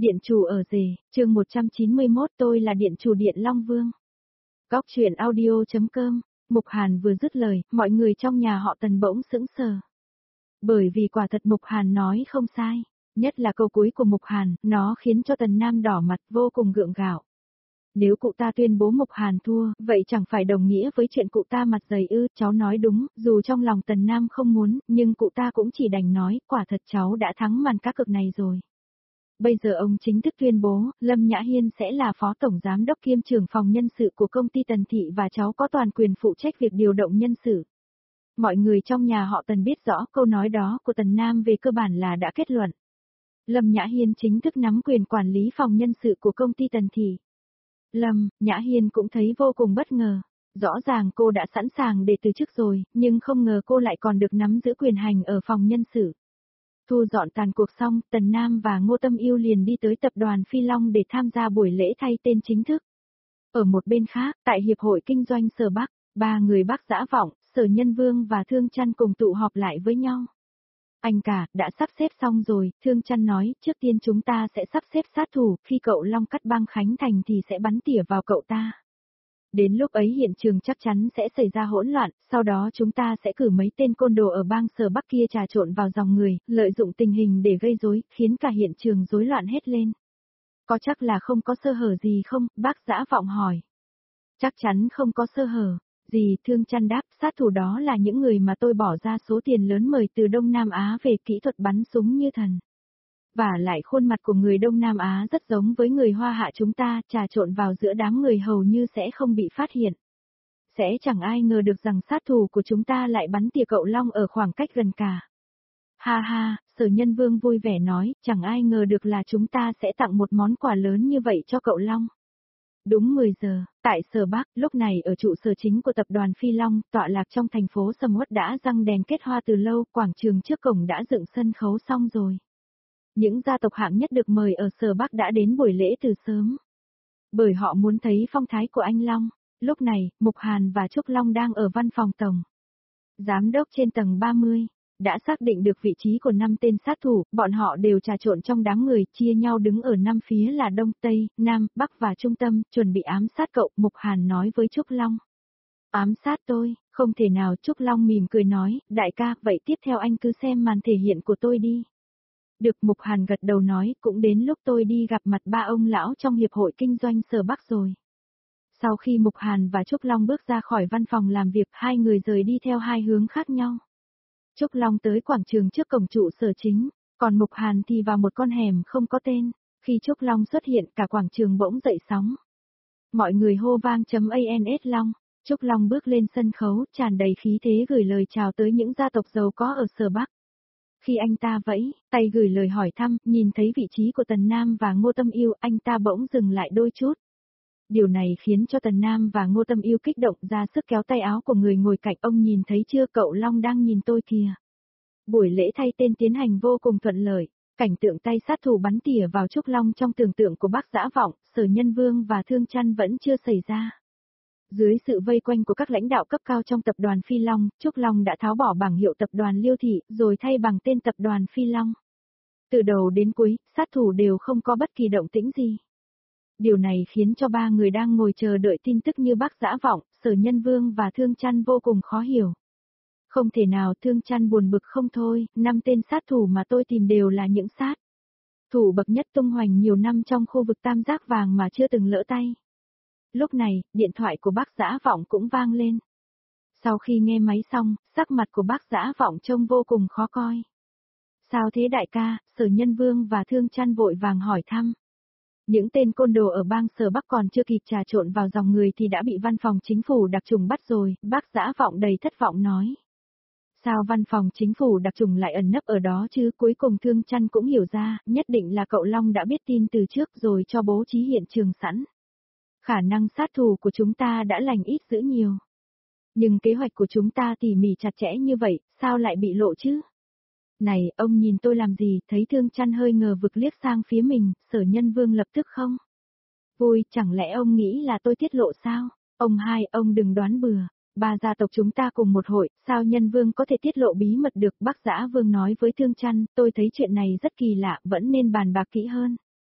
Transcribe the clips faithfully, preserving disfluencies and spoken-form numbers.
Điện chủ ở rể, chương một trăm chín mươi mốt tôi là điện chủ điện Long Vương. Góc truyện audio.com, Mục Hàn vừa dứt lời, mọi người trong nhà họ Tần bỗng sững sờ. Bởi vì quả thật Mục Hàn nói không sai, nhất là câu cuối của Mục Hàn, nó khiến cho Tần Nam đỏ mặt vô cùng gượng gạo. Nếu cụ ta tuyên bố Mục Hàn thua, vậy chẳng phải đồng nghĩa với chuyện cụ ta mặt dày ư, cháu nói đúng, dù trong lòng Tần Nam không muốn, nhưng cụ ta cũng chỉ đành nói, quả thật cháu đã thắng màn cá cược này rồi. Bây giờ ông chính thức tuyên bố, Lâm Nhã Hiên sẽ là phó tổng giám đốc kiêm trưởng phòng nhân sự của công ty Tần Thị và cháu có toàn quyền phụ trách việc điều động nhân sự. Mọi người trong nhà họ Tần biết rõ câu nói đó của Tần Nam về cơ bản là đã kết luận. Lâm Nhã Hiên chính thức nắm quyền quản lý phòng nhân sự của công ty Tần Thị. Lâm Nhã Hiên cũng thấy vô cùng bất ngờ. Rõ ràng cô đã sẵn sàng để từ chức rồi, nhưng không ngờ cô lại còn được nắm giữ quyền hành ở phòng nhân sự. Thu dọn tàn cuộc xong, Tần Nam và Ngô Tâm Yêu liền đi tới tập đoàn Phi Long để tham gia buổi lễ thay tên chính thức. Ở một bên khác, tại Hiệp hội Kinh doanh Sở Bắc, ba người Bắc Dã Vọng, Sở Nhân Vương và Thương Chăn cùng tụ họp lại với nhau. Anh cả, đã sắp xếp xong rồi, Thương Chăn nói, trước tiên chúng ta sẽ sắp xếp sát thủ, khi cậu Long cắt băng Khánh Thành thì sẽ bắn tỉa vào cậu ta. Đến lúc ấy hiện trường chắc chắn sẽ xảy ra hỗn loạn, sau đó chúng ta sẽ cử mấy tên côn đồ ở bang Sở Bắc kia trà trộn vào dòng người, lợi dụng tình hình để gây rối, khiến cả hiện trường rối loạn hết lên. Có chắc là không có sơ hở gì không? Bác Dã Vọng hỏi. Chắc chắn không có sơ hở. Gì? Thương Chăn đáp, sát thủ đó là những người mà tôi bỏ ra số tiền lớn mời từ Đông Nam Á về kỹ thuật bắn súng như thần. Và lại khuôn mặt của người Đông Nam Á rất giống với người Hoa Hạ chúng ta, trà trộn vào giữa đám người hầu như sẽ không bị phát hiện. Sẽ chẳng ai ngờ được rằng sát thủ của chúng ta lại bắn tỉa cậu Long ở khoảng cách gần cả. Ha ha, Sở Nhân Vương vui vẻ nói, chẳng ai ngờ được là chúng ta sẽ tặng một món quà lớn như vậy cho cậu Long. Đúng mười giờ, tại Sở Bắc, lúc này ở trụ sở chính của tập đoàn Phi Long, tọa lạc trong thành phố Sầm Uất đã răng đèn kết hoa từ lâu, quảng trường trước cổng đã dựng sân khấu xong rồi. Những gia tộc hạng nhất được mời ở Sở Bắc đã đến buổi lễ từ sớm. Bởi họ muốn thấy phong thái của anh Long. Lúc này, Mục Hàn và Trúc Long đang ở văn phòng tổng giám đốc trên tầng ba mươi. Đã xác định được vị trí của năm tên sát thủ, bọn họ đều trà trộn trong đám người, chia nhau đứng ở năm phía là Đông, Tây, Nam, Bắc và Trung tâm, chuẩn bị ám sát cậu, Mục Hàn nói với Trúc Long. Ám sát tôi, không thể nào, Trúc Long mỉm cười nói, đại ca, vậy tiếp theo anh cứ xem màn thể hiện của tôi đi. Được, Mục Hàn gật đầu nói, cũng đến lúc tôi đi gặp mặt ba ông lão trong Hiệp hội Kinh doanh Sở Bắc rồi. Sau khi Mục Hàn và Trúc Long bước ra khỏi văn phòng làm việc, hai người rời đi theo hai hướng khác nhau. Trúc Long tới quảng trường trước cổng trụ sở chính, còn Mục Hàn thì vào một con hẻm không có tên. Khi Trúc Long xuất hiện, cả quảng trường bỗng dậy sóng. Mọi người hô vang chấm ans Long. Trúc Long bước lên sân khấu, tràn đầy khí thế gửi lời chào tới những gia tộc giàu có ở Sở Bắc. Khi anh ta vẫy tay gửi lời hỏi thăm, nhìn thấy vị trí của Tần Nam và Ngô Tâm Yêu, anh ta bỗng dừng lại đôi chút. Điều này khiến cho Tần Nam và Ngô Tâm Yêu kích động, ra sức kéo tay áo của người ngồi cạnh, ông nhìn thấy chưa, cậu Long đang nhìn tôi kìa. Buổi lễ thay tên tiến hành vô cùng thuận lợi, cảnh tượng tay sát thủ bắn tỉa vào Trúc Long trong tưởng tượng của Bác Dã Vọng, Sở Nhân Vương và Thương Chăn vẫn chưa xảy ra. Dưới sự vây quanh của các lãnh đạo cấp cao trong tập đoàn Phi Long, Trúc Long đã tháo bỏ bảng hiệu tập đoàn Liêu Thị, rồi thay bằng tên tập đoàn Phi Long. Từ đầu đến cuối, sát thủ đều không có bất kỳ động tĩnh gì. Điều này khiến cho ba người đang ngồi chờ đợi tin tức như Bác Dã Vọng, Sở Nhân Vương và Thương Chăn vô cùng khó hiểu. Không thể nào, Thương Chăn buồn bực không thôi, năm tên sát thủ mà tôi tìm đều là những sát thủ bậc nhất tung hoành nhiều năm trong khu vực tam giác vàng mà chưa từng lỡ tay. Lúc này, điện thoại của Bác Dã Vọng cũng vang lên. Sau khi nghe máy xong, sắc mặt của Bác Dã Vọng trông vô cùng khó coi. Sao thế đại ca? Sở Nhân Vương và Thương Chăn vội vàng hỏi thăm. Những tên côn đồ ở bang Sở Bắc còn chưa kịp trà trộn vào dòng người thì đã bị văn phòng chính phủ đặc trùng bắt rồi, Bác Dã Vọng đầy thất vọng nói. Sao văn phòng chính phủ đặc trùng lại ẩn nấp ở đó chứ? Cuối cùng Thương Chăn cũng hiểu ra, nhất định là cậu Long đã biết tin từ trước rồi cho bố trí hiện trường sẵn. Khả năng sát thủ của chúng ta đã lành ít dữ nhiều. Nhưng kế hoạch của chúng ta tỉ mỉ chặt chẽ như vậy, sao lại bị lộ chứ? Này, ông nhìn tôi làm gì? Thấy Thương Chăn hơi ngờ vực liếc sang phía mình, Sở Nhân Vương lập tức không vui, chẳng lẽ ông nghĩ là tôi tiết lộ sao? Ông hai, ông đừng đoán bừa. Ba gia tộc chúng ta cùng một hội, sao Nhân Vương có thể tiết lộ bí mật được? Bác Dã Vương nói với Thương Chăn, tôi thấy chuyện này rất kỳ lạ, vẫn nên bàn bạc kỹ hơn.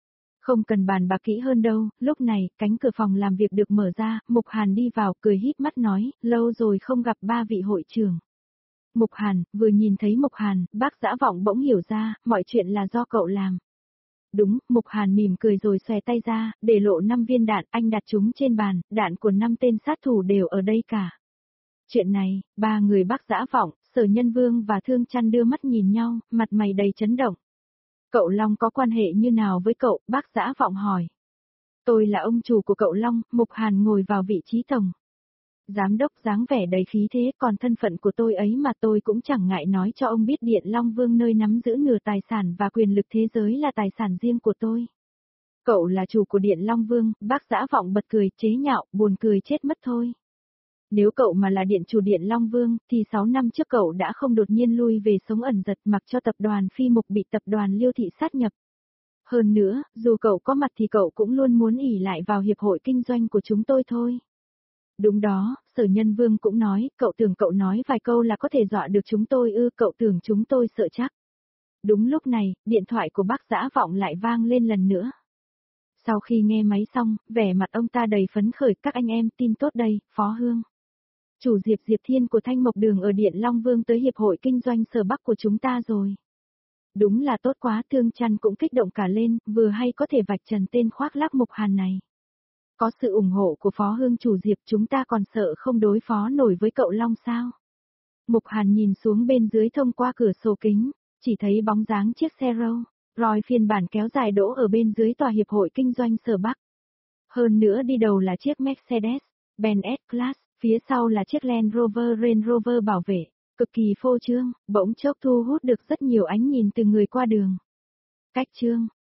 Không cần bàn bạc kỹ hơn đâu, lúc này, cánh cửa phòng làm việc được mở ra, Mục Hàn đi vào, cười híp mắt nói, lâu rồi không gặp ba vị hội trưởng. Mục Hàn, vừa nhìn thấy Mục Hàn, bác Dã Vọng bỗng hiểu ra, mọi chuyện là do cậu làm. Đúng, Mục Hàn mỉm cười rồi xòe tay ra, để lộ năm viên đạn, anh đặt chúng trên bàn, đạn của năm tên sát thủ đều ở đây cả. Chuyện này, ba người bác Dã Vọng, Sở Nhân Vương và Thương Chăn đưa mắt nhìn nhau, mặt mày đầy chấn động. Cậu Long có quan hệ như nào với cậu, bác Dã Vọng hỏi. Tôi là ông chủ của cậu Long, Mục Hàn ngồi vào vị trí tổng. Giám đốc dáng vẻ đầy khí thế, còn thân phận của tôi ấy mà tôi cũng chẳng ngại nói cho ông biết Điện Long Vương nơi nắm giữ nửa tài sản và quyền lực thế giới là tài sản riêng của tôi. Cậu là chủ của Điện Long Vương, bác Dã Vọng bật cười, chế nhạo, buồn cười chết mất thôi. Nếu cậu mà là điện chủ Điện Long Vương, thì sáu năm trước cậu đã không đột nhiên lui về sống ẩn giật mặc cho tập đoàn Phi Mục bị tập đoàn Liêu Thị sát nhập. Hơn nữa, dù cậu có mặt thì cậu cũng luôn muốn ỷ lại vào hiệp hội kinh doanh của chúng tôi thôi. Đúng đó, Sở Nhân Vương cũng nói, cậu tưởng cậu nói vài câu là có thể dọa được chúng tôi ư, cậu tưởng chúng tôi sợ chắc. Đúng lúc này, điện thoại của bác Dã Vọng lại vang lên lần nữa. Sau khi nghe máy xong, vẻ mặt ông ta đầy phấn khởi, các anh em, tin tốt đây, Phó Hương. Chủ Diệp Diệp Thiên của Thanh Mộc Đường ở Điện Long Vương tới Hiệp hội Kinh doanh Sở Bắc của chúng ta rồi. Đúng là tốt quá, Thương Chăn cũng kích động cả lên, vừa hay có thể vạch trần tên khoác lác Mục Hàn này. Có sự ủng hộ của Phó Hương chủ Diệp chúng ta còn sợ không đối phó nổi với cậu Long sao? Mục Hàn nhìn xuống bên dưới thông qua cửa sổ kính, chỉ thấy bóng dáng chiếc xe Rolls Royce phiên bản kéo dài đỗ ở bên dưới tòa Hiệp hội Kinh doanh Sở Bắc. Hơn nữa đi đầu là chiếc Mercedes-Benz S-Class, phía sau là chiếc Land Rover Range Rover bảo vệ, cực kỳ phô trương, bỗng chốc thu hút được rất nhiều ánh nhìn từ người qua đường. Cách trương,